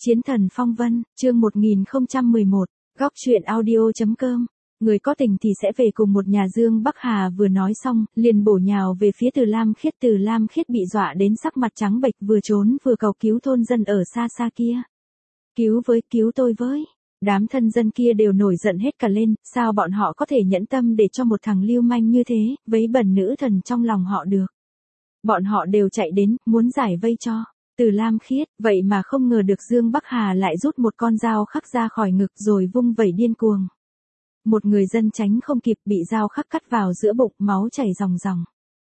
Chiến thần phong vân, chương 1011, góc truyện audio.com. Người có tình thì sẽ về cùng một nhà. Dương Bắc Hà vừa nói xong, liền bổ nhào về phía Từ Lam Khiết. Từ Lam Khiết bị dọa đến sắc mặt trắng bệch, vừa trốn vừa cầu cứu thôn dân ở xa xa kia. Cứu tôi với. Đám thân dân kia đều nổi giận hết cả lên, sao bọn họ có thể nhẫn tâm để cho một thằng lưu manh như thế, vấy bẩn nữ thần trong lòng họ được. Bọn họ đều chạy đến, muốn giải vây cho Từ Lam Khiết, vậy mà không ngờ được Dương Bắc Hà lại rút một con dao khắc ra khỏi ngực rồi vung vẩy điên cuồng. Một người dân tránh không kịp, bị dao khắc cắt vào giữa bụng, máu chảy ròng ròng.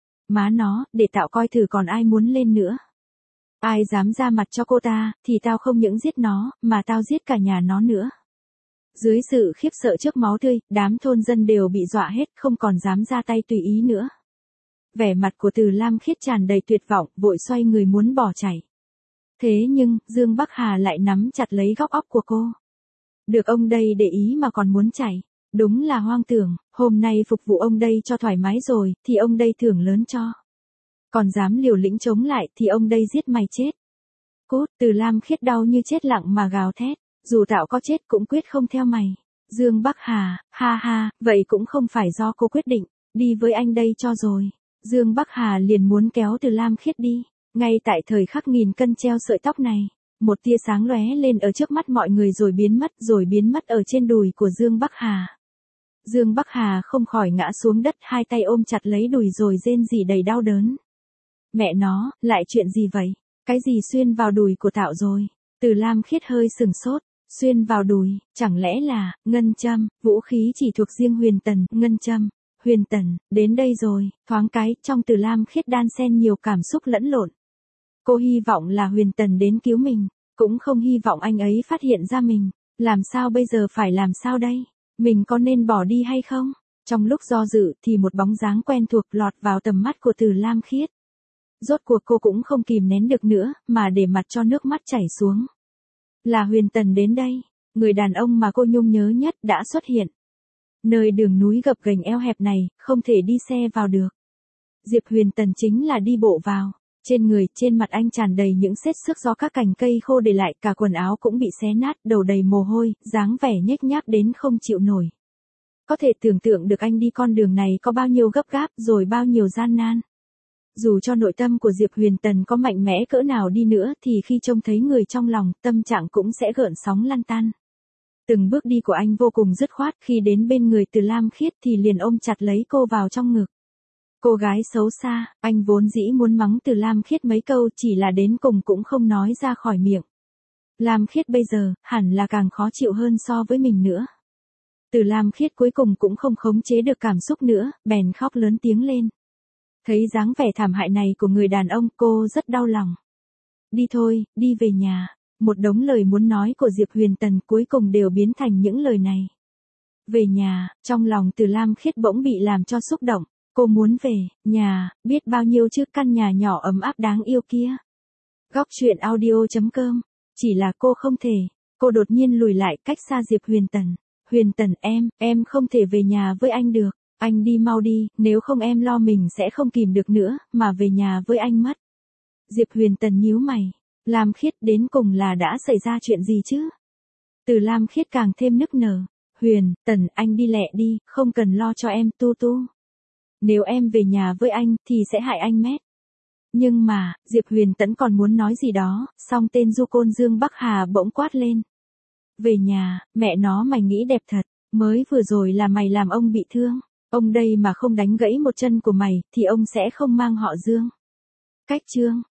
Má nó, để tao coi thử còn ai muốn lên nữa. Ai dám ra mặt cho cô ta, thì tao không những giết nó, mà tao giết cả nhà nó nữa. Dưới sự khiếp sợ trước máu tươi, đám thôn dân đều bị dọa hết, không còn dám ra tay tùy ý nữa. Vẻ mặt của Từ Lam Khiết tràn đầy tuyệt vọng, vội xoay người muốn bỏ chạy. Thế nhưng, Dương Bắc Hà lại nắm chặt lấy góc óc của cô. Được ông đây để ý mà còn muốn chạy. Đúng là hoang tưởng, hôm nay phục vụ ông đây cho thoải mái rồi, thì ông đây thưởng lớn cho. Còn dám liều lĩnh chống lại, thì ông đây giết mày chết. Cút. Từ Lam Khiết đau như chết lặng mà gào thét. Dù tao có chết cũng quyết không theo mày. Dương Bắc Hà, ha ha, vậy cũng không phải do cô quyết định, đi với anh đây cho rồi. Dương Bắc Hà liền muốn kéo Từ Lam Khiết đi. Ngay tại thời khắc nghìn cân treo sợi tóc này, một tia sáng lóe lên ở trước mắt mọi người rồi biến mất ở trên đùi của Dương Bắc Hà. Dương Bắc Hà không khỏi ngã xuống đất, hai tay ôm chặt lấy đùi rồi rên rỉ đầy đau đớn. Mẹ nó, lại chuyện gì vậy? Cái gì xuyên vào đùi của Tạo rồi? Từ Lam Khiết hơi sừng sốt. Xuyên vào đùi, chẳng lẽ là ngân châm, vũ khí chỉ thuộc riêng Huyền Tần. Ngân châm, Huyền Tần, đến đây rồi. Thoáng cái, trong Từ Lam Khiết đan xen nhiều cảm xúc lẫn lộn. Cô hy vọng là Huyền Tần đến cứu mình, cũng không hy vọng anh ấy phát hiện ra mình. Làm sao bây giờ, phải làm sao đây? Mình có nên bỏ đi hay không? Trong lúc do dự thì một bóng dáng quen thuộc lọt vào tầm mắt của Từ Lam Khiết. Rốt cuộc cô cũng không kìm nén được nữa, mà để mặc cho nước mắt chảy xuống. Là Huyền Tần đến đây, người đàn ông mà cô nhung nhớ nhất đã xuất hiện. Nơi đường núi gập ghềnh eo hẹp này, không thể đi xe vào được. Diệp Huyền Tần chính là đi bộ vào. Trên người, trên mặt anh tràn đầy những xết xước do các cành cây khô để lại, cả quần áo cũng bị xé nát, đầu đầy mồ hôi, dáng vẻ nhếch nhác đến không chịu nổi. Có thể tưởng tượng được anh đi con đường này có bao nhiêu gấp gáp, rồi bao nhiêu gian nan. Dù cho nội tâm của Diệp Huyền Tần có mạnh mẽ cỡ nào đi nữa thì khi trông thấy người trong lòng, tâm trạng cũng sẽ gợn sóng lăn tăn. Từng bước đi của anh vô cùng dứt khoát, khi đến bên người Từ Lam Khiết thì liền ôm chặt lấy cô vào trong ngực. Cô gái xấu xa, anh vốn dĩ muốn mắng Từ Lam Khiết mấy câu, chỉ là đến cùng cũng không nói ra khỏi miệng. Lam Khiết bây giờ, hẳn là càng khó chịu hơn so với mình nữa. Từ Lam Khiết cuối cùng cũng không khống chế được cảm xúc nữa, bèn khóc lớn tiếng lên. Thấy dáng vẻ thảm hại này của người đàn ông, cô rất đau lòng. Đi thôi, đi về nhà. Một đống lời muốn nói của Diệp Huyền Tần cuối cùng đều biến thành những lời này. Về nhà, trong lòng Từ Lam Khiết bỗng bị làm cho xúc động. Cô muốn về nhà, biết bao nhiêu chứ, căn nhà nhỏ ấm áp đáng yêu kia. Góc truyện audio.com. Chỉ là cô không thể. Cô đột nhiên lùi lại cách xa Diệp Huyền Tần. Huyền Tần, em không thể về nhà với anh được. Anh đi mau đi, nếu không em lo mình sẽ không kìm được nữa, mà về nhà với anh mất. Diệp Huyền Tần nhíu mày. Lam Khiết, đến cùng là đã xảy ra chuyện gì chứ? Từ Lam Khiết càng thêm nức nở. Huyền Tần, anh đi lẹ đi, không cần lo cho em. Tu. Nếu em về nhà với anh, thì sẽ hại anh mét. Nhưng mà, Diệp Huyền Tẫn còn muốn nói gì đó, song tên du côn Dương Bắc Hà bỗng quát lên. Về nhà, mẹ nó, mày nghĩ đẹp thật, mới vừa rồi là mày làm ông bị thương. Ông đây mà không đánh gãy một chân của mày, thì ông sẽ không mang họ Dương. Cách chương.